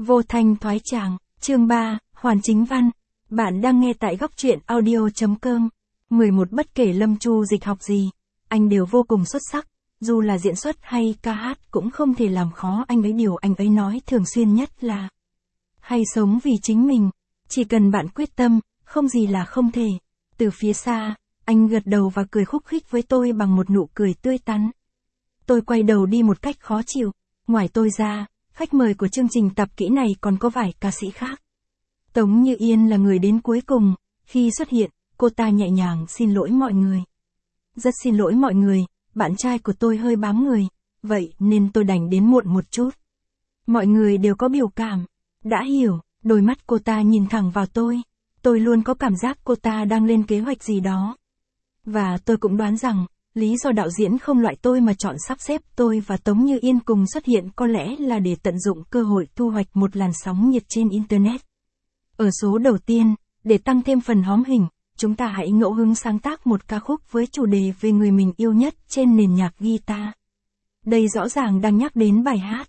Vô thanh thoái tràng, chương 3, hoàn chính văn. Bạn đang nghe tại góc truyện audio.com. 11 Bất kể Lâm Chu Dịch học gì, anh đều vô cùng xuất sắc. Dù là diễn xuất hay ca hát cũng không thể làm khó anh ấy. Điều anh ấy nói thường xuyên nhất là hãy sống vì chính mình. Chỉ cần bạn quyết tâm, không gì là không thể. Từ phía xa, anh gật đầu và cười khúc khích với tôi bằng một nụ cười tươi tắn. Tôi quay đầu đi một cách khó chịu. Ngoài tôi ra, khách mời của chương trình tập kỹ này còn có vài ca sĩ khác. Tống Như Yên là người đến cuối cùng. Khi xuất hiện, cô ta nhẹ nhàng xin lỗi mọi người. Rất xin lỗi mọi người, bạn trai của tôi hơi bám người, vậy nên tôi đành đến muộn một chút. Mọi người đều có biểu cảm. Đã hiểu, đôi mắt cô ta nhìn thẳng vào tôi. Tôi luôn có cảm giác cô ta đang lên kế hoạch gì đó. Và tôi cũng đoán rằng, lý do đạo diễn không loại tôi mà chọn sắp xếp tôi và Tống Như Yên cùng xuất hiện có lẽ là để tận dụng cơ hội thu hoạch một làn sóng nhiệt trên Internet. Ở số đầu tiên, để tăng thêm phần hóm hình, chúng ta hãy ngẫu hứng sáng tác một ca khúc với chủ đề về người mình yêu nhất trên nền nhạc guitar. Đây rõ ràng đang nhắc đến bài hát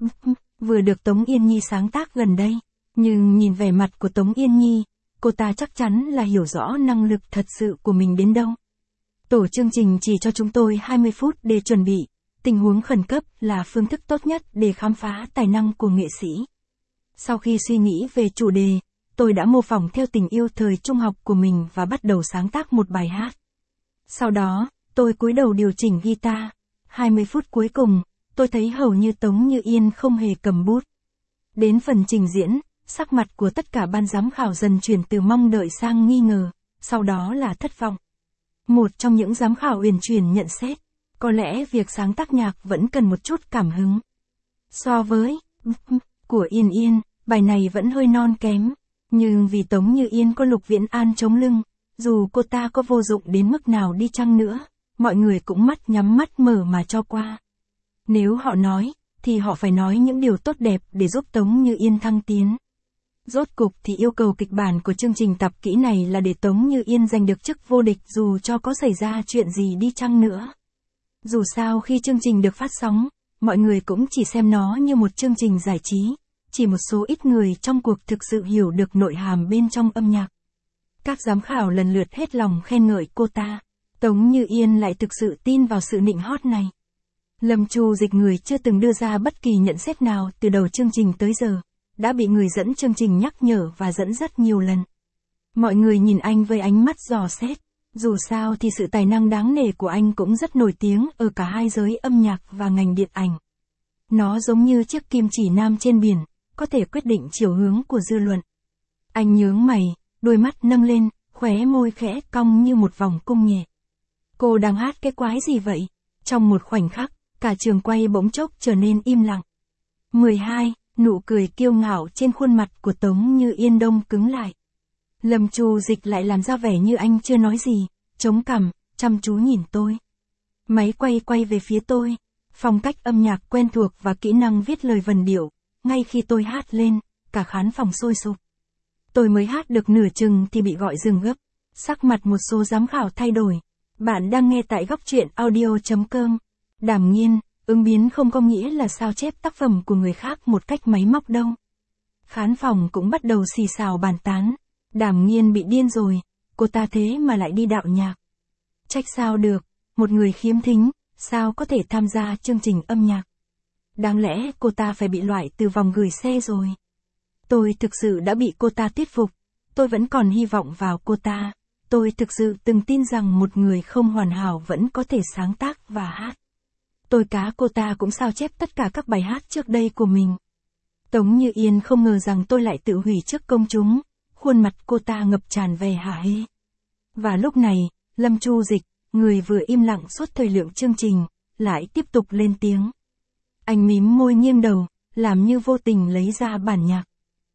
vừa được Tống Yên Nhi sáng tác gần đây. Nhưng nhìn vẻ mặt của Tống Yên Nhi, cô ta chắc chắn là hiểu rõ năng lực thật sự của mình đến đâu. Tổ chương trình chỉ cho chúng tôi 20 phút để chuẩn bị. Tình huống khẩn cấp là phương thức tốt nhất để khám phá tài năng của nghệ sĩ. Sau khi suy nghĩ về chủ đề, tôi đã mô phỏng theo tình yêu thời trung học của mình và bắt đầu sáng tác một bài hát. Sau đó, tôi cúi đầu điều chỉnh guitar. 20 phút cuối cùng, tôi thấy hầu như Tống Như Yên không hề cầm bút. Đến phần trình diễn, sắc mặt của tất cả ban giám khảo dần chuyển từ mong đợi sang nghi ngờ, sau đó là thất vọng. Một trong những giám khảo uyển chuyển nhận xét, có lẽ việc sáng tác nhạc vẫn cần một chút cảm hứng. So với của Yên Yên, bài này vẫn hơi non kém, nhưng vì Tống Như Yên có Lục Viễn An chống lưng, dù cô ta có vô dụng đến mức nào đi chăng nữa, mọi người cũng mắt nhắm mắt mở mà cho qua. Nếu họ nói, thì họ phải nói những điều tốt đẹp để giúp Tống Như Yên thăng tiến. Rốt cục thì yêu cầu kịch bản của chương trình tập kỹ này là để Tống Như Yên giành được chức vô địch dù cho có xảy ra chuyện gì đi chăng nữa. Dù sao khi chương trình được phát sóng, mọi người cũng chỉ xem nó như một chương trình giải trí, chỉ một số ít người trong cuộc thực sự hiểu được nội hàm bên trong âm nhạc. Các giám khảo lần lượt hết lòng khen ngợi cô ta, Tống Như Yên lại thực sự tin vào sự nịnh hót này. Lâm Chu Dịch, người chưa từng đưa ra bất kỳ nhận xét nào từ đầu chương trình tới giờ, đã bị người dẫn chương trình nhắc nhở và dẫn rất nhiều lần. Mọi người nhìn anh với ánh mắt dò xét, dù sao thì sự tài năng đáng nể của anh cũng rất nổi tiếng ở cả hai giới âm nhạc và ngành điện ảnh. Nó giống như chiếc kim chỉ nam trên biển, có thể quyết định chiều hướng của dư luận. Anh nhướng mày, đôi mắt nâng lên, khóe môi khẽ cong như một vòng cung nhẹ. Cô đang hát cái quái gì vậy? Trong một khoảnh khắc, cả trường quay bỗng chốc trở nên im lặng. 12. Nụ cười kiêu ngạo trên khuôn mặt của Tống Như Yên đông cứng lại. Lâm Chu Dịch lại làm ra vẻ như anh chưa nói gì, chống cằm, chăm chú nhìn tôi. Máy quay về phía tôi, phong cách âm nhạc quen thuộc và kỹ năng viết lời vần điệu, ngay khi tôi hát lên, cả khán phòng sôi sục. Tôi mới hát được nửa chừng thì bị gọi dừng gấp, sắc mặt một số giám khảo thay đổi. Bạn đang nghe tại góc truyện audio.com. Đàm Nghiên, ứng biến không có nghĩa là sao chép tác phẩm của người khác một cách máy móc đâu. Khán phòng cũng bắt đầu xì xào bàn tán. Đàm Nghiên bị điên rồi, cô ta thế mà lại đi đạo nhạc. Trách sao được, một người khiếm thính, sao có thể tham gia chương trình âm nhạc. Đáng lẽ cô ta phải bị loại từ vòng gửi xe rồi. Tôi thực sự đã bị cô ta thuyết phục, tôi vẫn còn hy vọng vào cô ta. Tôi thực sự từng tin rằng một người không hoàn hảo vẫn có thể sáng tác và hát. Tôi cá cô ta cũng sao chép tất cả các bài hát trước đây của mình. Tống Như Yên không ngờ rằng tôi lại tự hủy trước công chúng, khuôn mặt cô ta ngập tràn vẻ hả hê. Và lúc này, Lâm Chu Dịch, người vừa im lặng suốt thời lượng chương trình, lại tiếp tục lên tiếng. Anh mím môi nghiêng đầu, làm như vô tình lấy ra bản nhạc.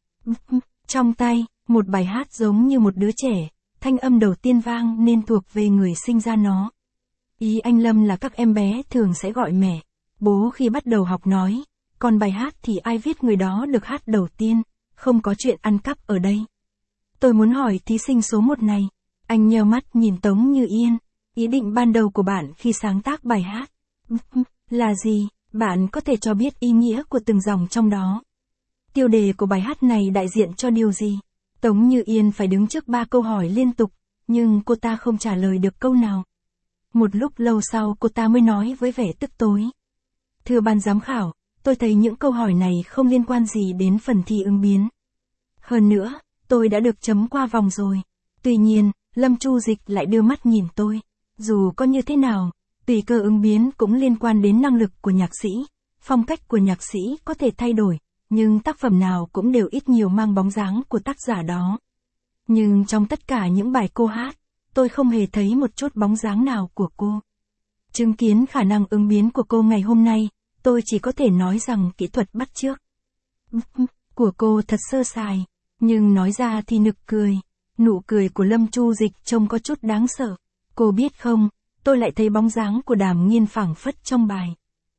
Trong tay, một bài hát giống như một đứa trẻ, thanh âm đầu tiên vang nên thuộc về người sinh ra nó. Ý anh Lâm là các em bé thường sẽ gọi mẹ, bố khi bắt đầu học nói, còn bài hát thì ai viết người đó được hát đầu tiên, không có chuyện ăn cắp ở đây. Tôi muốn hỏi thí sinh số 1 này, anh nheo mắt nhìn Tống Như Yên, ý định ban đầu của bạn khi sáng tác bài hát là gì? Bạn có thể cho biết ý nghĩa của từng dòng trong đó. Tiêu đề của bài hát này đại diện cho điều gì? Tống Như Yên phải đứng trước 3 câu hỏi liên tục, nhưng cô ta không trả lời được câu nào. Một lúc lâu sau cô ta mới nói với vẻ tức tối. Thưa ban giám khảo, tôi thấy những câu hỏi này không liên quan gì đến phần thi ứng biến. Hơn nữa, tôi đã được chấm qua vòng rồi. Tuy nhiên, Lâm Chu Dịch lại đưa mắt nhìn tôi. Dù có như thế nào, tùy cơ ứng biến cũng liên quan đến năng lực của nhạc sĩ. Phong cách của nhạc sĩ có thể thay đổi, nhưng tác phẩm nào cũng đều ít nhiều mang bóng dáng của tác giả đó. Nhưng trong tất cả những bài cô hát, tôi không hề thấy một chút bóng dáng nào của cô. Chứng kiến khả năng ứng biến của cô ngày hôm nay, tôi chỉ có thể nói rằng kỹ thuật bắt chước của cô thật sơ sài, nhưng nói ra thì nực cười. Nụ cười của Lâm Chu Dịch trông có chút đáng sợ. Cô biết không, tôi lại thấy bóng dáng của Đàm Nghiên phảng phất trong bài.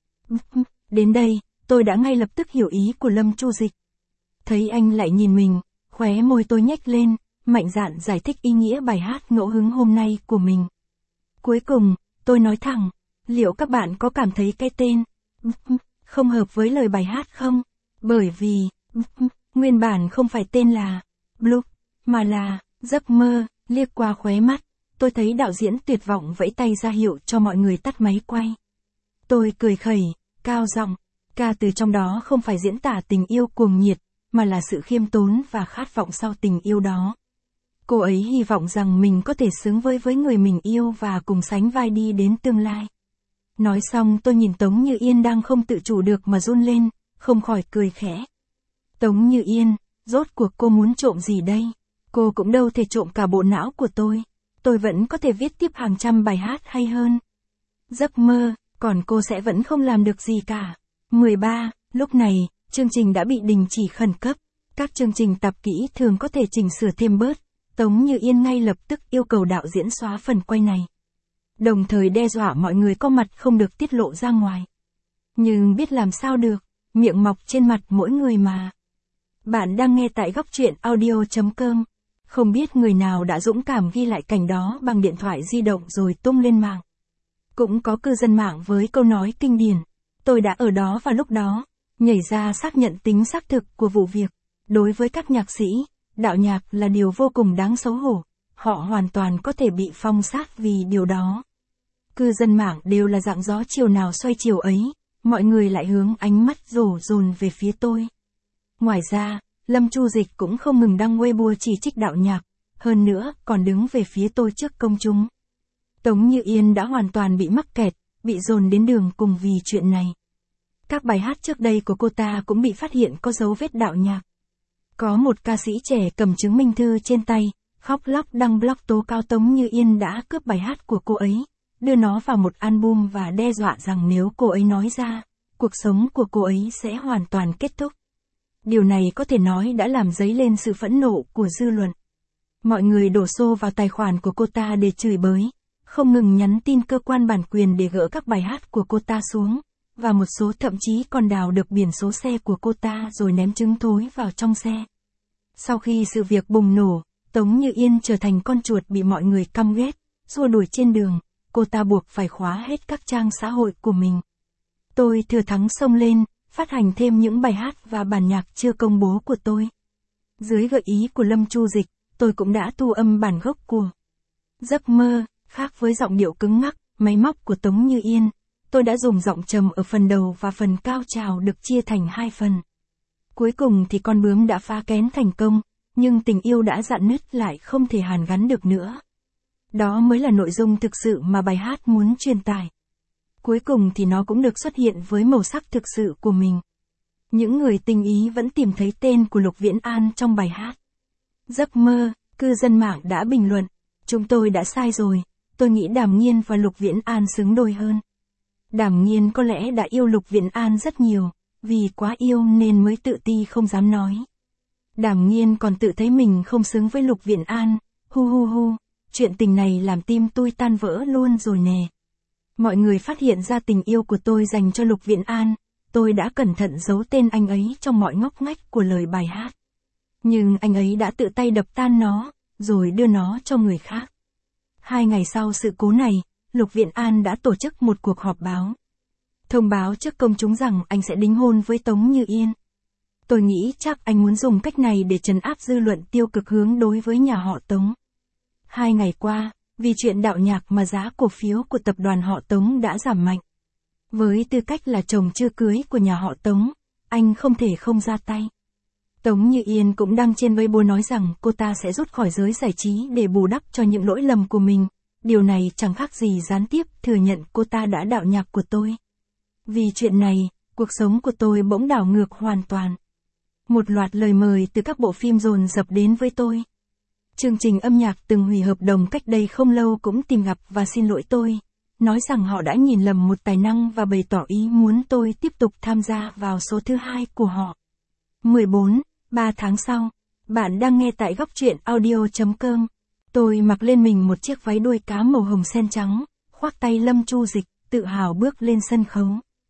Đến đây, tôi đã ngay lập tức hiểu ý của Lâm Chu Dịch. Thấy anh lại nhìn mình, khóe môi tôi nhếch lên, mạnh dạn giải thích ý nghĩa bài hát ngẫu hứng hôm nay của mình. Cuối cùng, tôi nói thẳng, liệu các bạn có cảm thấy cái tên không hợp với lời bài hát không? Bởi vì nguyên bản không phải tên là Blue, mà là giấc mơ. Liếc qua khóe mắt, tôi thấy đạo diễn tuyệt vọng vẫy tay ra hiệu cho mọi người tắt máy quay. Tôi cười khẩy, cao giọng, ca từ trong đó không phải diễn tả tình yêu cuồng nhiệt, mà là sự khiêm tốn và khát vọng sau tình yêu đó. Cô ấy hy vọng rằng mình có thể xứng với người mình yêu và cùng sánh vai đi đến tương lai. Nói xong tôi nhìn Tống Như Yên đang không tự chủ được mà run lên, không khỏi cười khẽ. Tống Như Yên, rốt cuộc cô muốn trộm gì đây? Cô cũng đâu thể trộm cả bộ não của tôi vẫn có thể viết tiếp hàng trăm bài hát hay hơn. Giấc mơ, còn cô sẽ vẫn không làm được gì cả. 13. Lúc này, chương trình đã bị đình chỉ khẩn cấp. Các chương trình tạp kỹ thường có thể chỉnh sửa thêm bớt. Tống Như Yên ngay lập tức yêu cầu đạo diễn xóa phần quay này. Đồng thời đe dọa mọi người có mặt không được tiết lộ ra ngoài. Nhưng biết làm sao được, miệng mọc trên mặt mỗi người mà. Bạn đang nghe tại góc truyện audio.com. Không biết người nào đã dũng cảm ghi lại cảnh đó bằng điện thoại di động rồi tung lên mạng. Cũng có cư dân mạng với câu nói kinh điển. Tôi đã ở đó vào lúc đó, nhảy ra xác nhận tính xác thực của vụ việc. Đối với các nhạc sĩ, đạo nhạc là điều vô cùng đáng xấu hổ. Họ hoàn toàn có thể bị phong sát vì điều đó. Cư dân mạng đều là dạng gió chiều nào xoay chiều ấy, mọi người lại hướng ánh mắt đổ dồn về phía tôi. Ngoài ra, Lâm Chu Dịch cũng không ngừng đăng Weibo chỉ trích đạo nhạc, hơn nữa còn đứng về phía tôi trước công chúng. Tống Như Yên đã hoàn toàn bị mắc kẹt, bị dồn đến đường cùng vì chuyện này. Các bài hát trước đây của cô ta cũng bị phát hiện có dấu vết đạo nhạc. Có một ca sĩ trẻ cầm chứng minh thư trên tay, khóc lóc đăng blog tố cáo Tống Như Yên đã cướp bài hát của cô ấy, đưa nó vào một album và đe dọa rằng nếu cô ấy nói ra, cuộc sống của cô ấy sẽ hoàn toàn kết thúc. Điều này có thể nói đã làm dấy lên sự phẫn nộ của dư luận. Mọi người đổ xô vào tài khoản của cô ta để chửi bới, không ngừng nhắn tin cơ quan bản quyền để gỡ các bài hát của cô ta xuống, và một số thậm chí còn đào được biển số xe của cô ta rồi ném trứng thối vào trong xe. Sau khi sự việc bùng nổ, Tống Như Yên trở thành con chuột bị mọi người căm ghét, xua đuổi trên đường, cô ta buộc phải khóa hết các trang xã hội của mình. Tôi thừa thắng xông lên, phát hành thêm những bài hát và bản nhạc chưa công bố của tôi. Dưới gợi ý của Lâm Chu Dịch, tôi cũng đã thu âm bản gốc của Giấc mơ, khác với giọng điệu cứng ngắc, máy móc của Tống Như Yên. Tôi đã dùng giọng trầm ở phần đầu và phần cao trào được chia thành 2 phần. Cuối cùng thì con bướm đã phá kén thành công, nhưng tình yêu đã rạn nứt lại không thể hàn gắn được nữa. Đó mới là nội dung thực sự mà bài hát muốn truyền tải. Cuối cùng thì nó cũng được xuất hiện với màu sắc thực sự của mình. Những người tinh ý vẫn tìm thấy tên của Lục Viễn An trong bài hát. Giấc mơ, cư dân mạng đã bình luận, chúng tôi đã sai rồi, tôi nghĩ Đàm Nghiên và Lục Viễn An xứng đôi hơn. Đàm Nghiên có lẽ đã yêu Lục Viễn An rất nhiều, vì quá yêu nên mới tự ti không dám nói. Đàm Nghiên còn tự thấy mình không xứng với Lục Viễn An, hu, chuyện tình này làm tim tôi tan vỡ luôn rồi nè. Mọi người phát hiện ra tình yêu của tôi dành cho Lục Viễn An, tôi đã cẩn thận giấu tên anh ấy trong mọi ngóc ngách của lời bài hát. Nhưng anh ấy đã tự tay đập tan nó, rồi đưa nó cho người khác. 2 ngày sau sự cố này, Lục Viễn An đã tổ chức một cuộc họp báo. Thông báo trước công chúng rằng anh sẽ đính hôn với Tống Như Yên. Tôi nghĩ chắc anh muốn dùng cách này để trấn áp dư luận tiêu cực hướng đối với nhà họ Tống. 2 ngày qua, vì chuyện đạo nhạc mà giá cổ phiếu của tập đoàn họ Tống đã giảm mạnh. Với tư cách là chồng chưa cưới của nhà họ Tống, anh không thể không ra tay. Tống Như Yên cũng đăng trên Weibo nói rằng cô ta sẽ rút khỏi giới giải trí để bù đắp cho những lỗi lầm của mình. Điều này chẳng khác gì gián tiếp thừa nhận cô ta đã đạo nhạc của tôi. Vì chuyện này, cuộc sống của tôi bỗng đảo ngược hoàn toàn. Một loạt lời mời từ các bộ phim dồn dập đến với tôi. Chương trình âm nhạc từng hủy hợp đồng cách đây không lâu cũng tìm gặp và xin lỗi tôi, nói rằng họ đã nhìn lầm một tài năng và bày tỏ ý muốn tôi tiếp tục tham gia vào số thứ 2 của họ. 14. 3 tháng sau, bạn đang nghe tại góc truyện audio.com. Tôi mặc lên mình một chiếc váy đuôi cá màu hồng sen trắng, khoác tay Lâm Chu Dịch, tự hào bước lên sân khấu.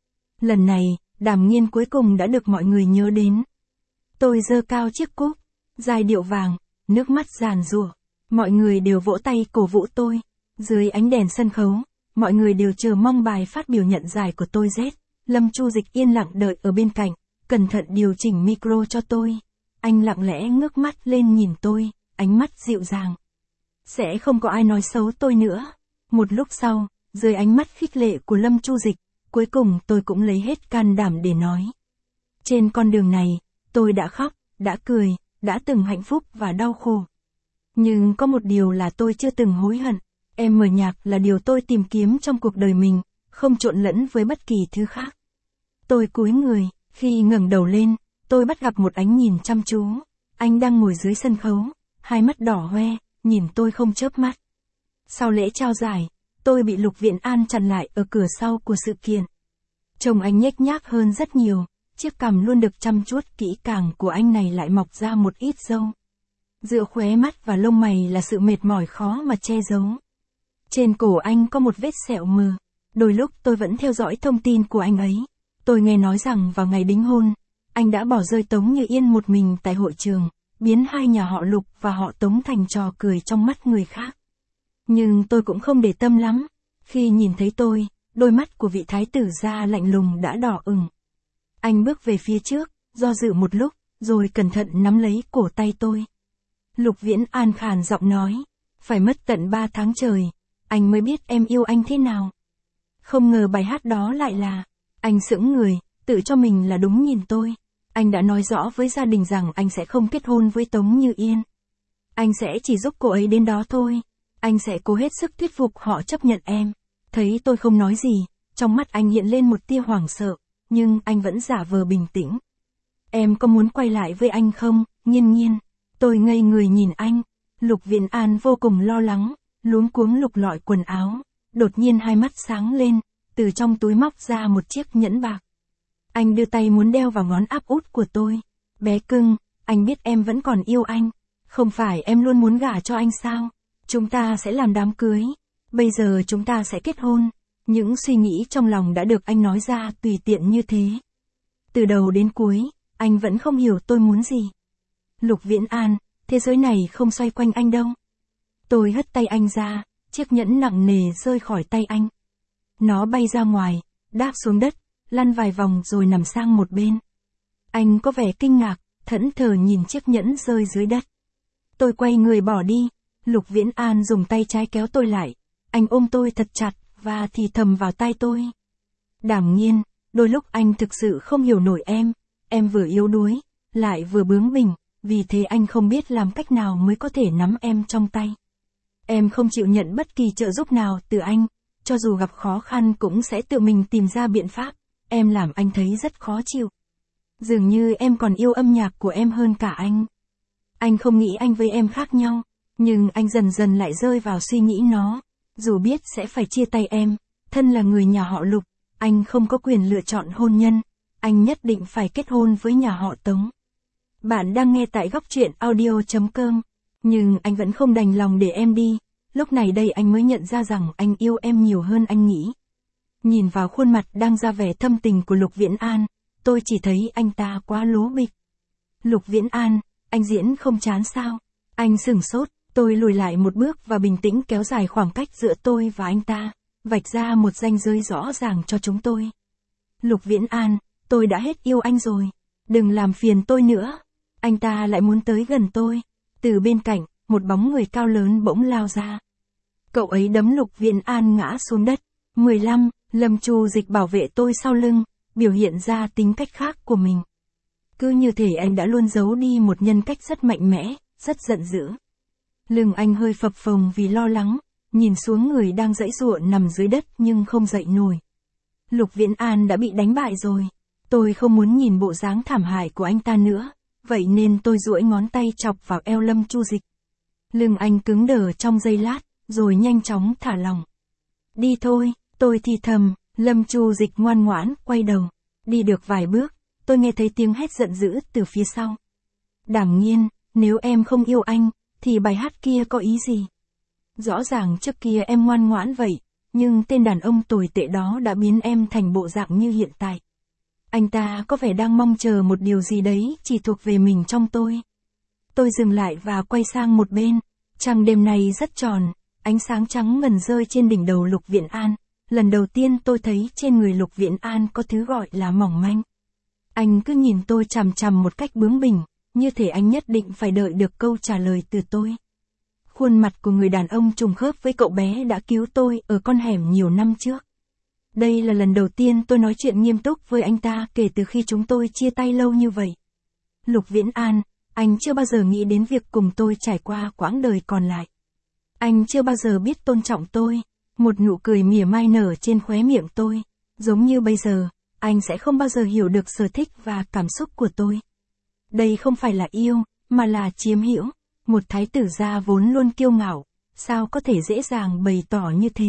Lần này, Đàm Nghiên cuối cùng đã được mọi người nhớ đến. Tôi giơ cao chiếc cúp, giai điệu vàng, nước mắt giàn giụa. Mọi người đều vỗ tay cổ vũ tôi. Dưới ánh đèn sân khấu, mọi người đều chờ mong bài phát biểu nhận giải của tôi rét. Lâm Chu Dịch yên lặng đợi ở bên cạnh, cẩn thận điều chỉnh micro cho tôi. Anh lặng lẽ ngước mắt lên nhìn tôi, ánh mắt dịu dàng. Sẽ không có ai nói xấu tôi nữa. Một lúc sau, dưới ánh mắt khích lệ của Lâm Chu Dịch, cuối cùng tôi cũng lấy hết can đảm để nói. Trên con đường này, tôi đã khóc, đã cười, đã từng hạnh phúc và đau khổ. Nhưng có một điều là tôi chưa từng hối hận. Em mở nhạc là điều tôi tìm kiếm trong cuộc đời mình, không trộn lẫn với bất kỳ thứ khác. Tôi cúi người, khi ngẩng đầu lên, tôi bắt gặp một ánh nhìn chăm chú. Anh đang ngồi dưới sân khấu, hai mắt đỏ hoe, nhìn tôi không chớp mắt. Sau lễ trao giải, tôi bị Lục Viễn An chặn lại ở cửa sau của sự kiện. Trông anh nhếch nhác hơn rất nhiều, chiếc cằm luôn được chăm chút kỹ càng của anh này lại mọc ra một ít râu. Giữa khóe mắt và lông mày là sự mệt mỏi khó mà che giấu. Trên cổ anh có một vết sẹo mờ. Đôi lúc tôi vẫn theo dõi thông tin của anh ấy. Tôi nghe nói rằng vào ngày đính hôn, anh đã bỏ rơi Tống Như Yên một mình tại hội trường, biến hai nhà họ Lục và họ Tống thành trò cười trong mắt người khác. Nhưng tôi cũng không để tâm lắm. Khi nhìn thấy tôi, đôi mắt của vị thái tử gia lạnh lùng đã đỏ ửng. Anh bước về phía trước, do dự một lúc, rồi cẩn thận nắm lấy cổ tay tôi. Lục Viễn An khàn giọng nói, phải mất tận 3 tháng trời, anh mới biết em yêu anh thế nào. Không ngờ bài hát đó lại là, anh sững người, tự cho mình là đúng nhìn tôi. Anh đã nói rõ với gia đình rằng anh sẽ không kết hôn với Tống Như Yên. Anh sẽ chỉ giúp cô ấy đến đó thôi. Anh sẽ cố hết sức thuyết phục họ chấp nhận em. Thấy tôi không nói gì, trong mắt anh hiện lên một tia hoảng sợ, nhưng anh vẫn giả vờ bình tĩnh. Em có muốn quay lại với anh không, Nhiên Nhiên? Tôi ngây người nhìn anh. Lục Viễn An vô cùng lo lắng, luống cuống lục lọi quần áo. Đột nhiên hai mắt sáng lên, từ trong túi móc ra một chiếc nhẫn bạc. Anh đưa tay muốn đeo vào ngón áp út của tôi. Bé cưng, anh biết em vẫn còn yêu anh. Không phải em luôn muốn gả cho anh sao? Chúng ta sẽ làm đám cưới. Bây giờ chúng ta sẽ kết hôn. Những suy nghĩ trong lòng đã được anh nói ra tùy tiện như thế. Từ đầu đến cuối, anh vẫn không hiểu tôi muốn gì. Lục Viễn An, thế giới này không xoay quanh anh đâu. Tôi hất tay anh ra, chiếc nhẫn nặng nề rơi khỏi tay anh. Nó bay ra ngoài, đáp xuống đất, lăn vài vòng rồi nằm sang một bên. Anh có vẻ kinh ngạc, thẫn thờ nhìn chiếc nhẫn rơi dưới đất. Tôi quay người bỏ đi. Lục Viễn An dùng tay trái kéo tôi lại. Anh ôm tôi thật chặt và thì thầm vào tai tôi. Đàm Nghiên, đôi lúc anh thực sự không hiểu nổi em. Em vừa yếu đuối, lại vừa bướng bỉnh, vì thế anh không biết làm cách nào mới có thể nắm em trong tay. Em không chịu nhận bất kỳ trợ giúp nào từ anh, cho dù gặp khó khăn cũng sẽ tự mình tìm ra biện pháp. Em làm anh thấy rất khó chịu. Dường như em còn yêu âm nhạc của em hơn cả anh. Anh không nghĩ anh với em khác nhau, nhưng anh dần dần lại rơi vào suy nghĩ nó. Dù biết sẽ phải chia tay em, thân là người nhà họ Lục, anh không có quyền lựa chọn hôn nhân. Anh nhất định phải kết hôn với nhà họ Tống. Bạn đang nghe tại góc truyện audio.com. Nhưng anh vẫn không đành lòng để em đi. Lúc này đây anh mới nhận ra rằng anh yêu em nhiều hơn anh nghĩ. Nhìn vào khuôn mặt đang ra vẻ thâm tình của Lục Viễn An, tôi chỉ thấy anh ta quá lố bịch. Lục Viễn An, anh diễn không chán sao? Anh sửng sốt, tôi lùi lại một bước và bình tĩnh kéo dài khoảng cách giữa tôi và anh ta, vạch ra một ranh giới rõ ràng cho chúng tôi. Lục Viễn An, tôi đã hết yêu anh rồi. Đừng làm phiền tôi nữa. Anh ta lại muốn tới gần tôi. Từ bên cạnh, một bóng người cao lớn bỗng lao ra. Cậu ấy đấm Lục Viễn An ngã xuống đất. 15, Lâm Chu Dịch bảo vệ tôi sau lưng, biểu hiện ra tính cách khác của mình. Cứ như thể anh đã luôn giấu đi một nhân cách rất mạnh mẽ, rất giận dữ. Lưng anh hơi phập phồng vì lo lắng, nhìn xuống người đang giãy giụa nằm dưới đất nhưng không dậy nổi. Lục Viễn An đã bị đánh bại rồi. Tôi không muốn nhìn bộ dáng thảm hại của anh ta nữa, vậy nên tôi duỗi ngón tay chọc vào eo Lâm Chu Dịch. Lưng anh cứng đờ trong giây lát, rồi nhanh chóng thả lỏng. Đi thôi, tôi thì thầm. Lâm Chu Dịch ngoan ngoãn quay đầu. Đi được vài bước, tôi nghe thấy tiếng hét giận dữ từ phía sau. Đảm Nghiên, nếu em không yêu anh, thì bài hát kia có ý gì? Rõ ràng trước kia em ngoan ngoãn vậy, nhưng tên đàn ông tồi tệ đó đã biến em thành bộ dạng như hiện tại. Anh ta có vẻ đang mong chờ một điều gì đấy chỉ thuộc về mình trong tôi. Tôi dừng lại và quay sang một bên. Trăng đêm này rất tròn, ánh sáng trắng ngần rơi trên đỉnh đầu Lục Viễn An. Lần đầu tiên tôi thấy trên người Lục Viễn An có thứ gọi là mỏng manh. Anh cứ nhìn tôi chằm chằm một cách bướng bỉnh, như thể anh nhất định phải đợi được câu trả lời từ tôi. Khuôn mặt của người đàn ông trùng khớp với cậu bé đã cứu tôi ở con hẻm nhiều năm trước. Đây là lần đầu tiên tôi nói chuyện nghiêm túc với anh ta kể từ khi chúng tôi chia tay lâu như vậy. Lục Viễn An, anh chưa bao giờ nghĩ đến việc cùng tôi trải qua quãng đời còn lại. Anh chưa bao giờ biết tôn trọng tôi. Một nụ cười mỉa mai nở trên khóe miệng tôi. Giống như bây giờ, anh sẽ không bao giờ hiểu được sở thích và cảm xúc của tôi. Đây không phải là yêu, mà là chiếm hữu. Một thái tử gia vốn luôn kiêu ngạo, sao có thể dễ dàng bày tỏ như thế?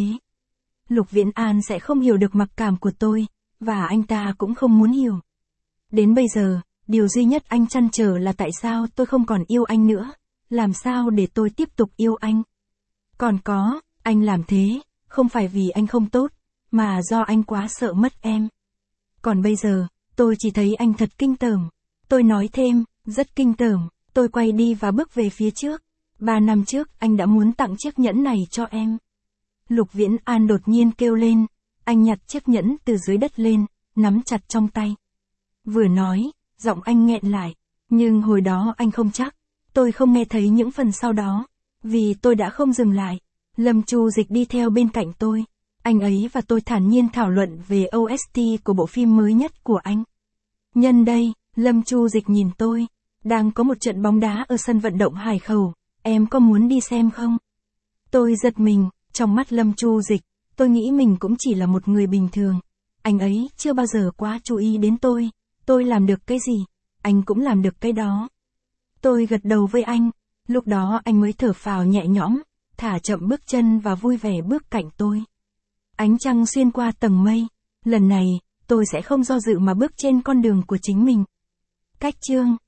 Lục Viễn An sẽ không hiểu được mặc cảm của tôi, và anh ta cũng không muốn hiểu. Đến bây giờ, điều duy nhất anh trăn trở là tại sao tôi không còn yêu anh nữa, làm sao để tôi tiếp tục yêu anh. Còn có, anh làm thế, không phải vì anh không tốt, mà do anh quá sợ mất em. Còn bây giờ, tôi chỉ thấy anh thật kinh tởm. Tôi nói thêm, rất kinh tởm. Tôi quay đi và bước về phía trước. 3 năm trước anh đã muốn tặng chiếc nhẫn này cho em. Lục Viễn An đột nhiên kêu lên. Anh nhặt chiếc nhẫn từ dưới đất lên, nắm chặt trong tay. Vừa nói, giọng anh nghẹn lại. Nhưng hồi đó anh không chắc. Tôi không nghe thấy những phần sau đó. Vì tôi đã không dừng lại. Lâm Chu Dịch đi theo bên cạnh tôi. Anh ấy và tôi thản nhiên thảo luận về OST của bộ phim mới nhất của anh. Nhân đây, Lâm Chu Dịch nhìn tôi. Đang có một trận bóng đá ở sân vận động Hải Khẩu. Em có muốn đi xem không? Tôi giật mình, trong mắt Lâm Chu Dịch, tôi nghĩ mình cũng chỉ là một người bình thường. Anh ấy chưa bao giờ quá chú ý đến tôi. Tôi làm được cái gì, anh cũng làm được cái đó. Tôi gật đầu với anh. Lúc đó anh mới thở phào nhẹ nhõm, thả chậm bước chân và vui vẻ bước cạnh tôi. Ánh trăng xuyên qua tầng mây. Lần này, tôi sẽ không do dự mà bước trên con đường của chính mình. Cách chương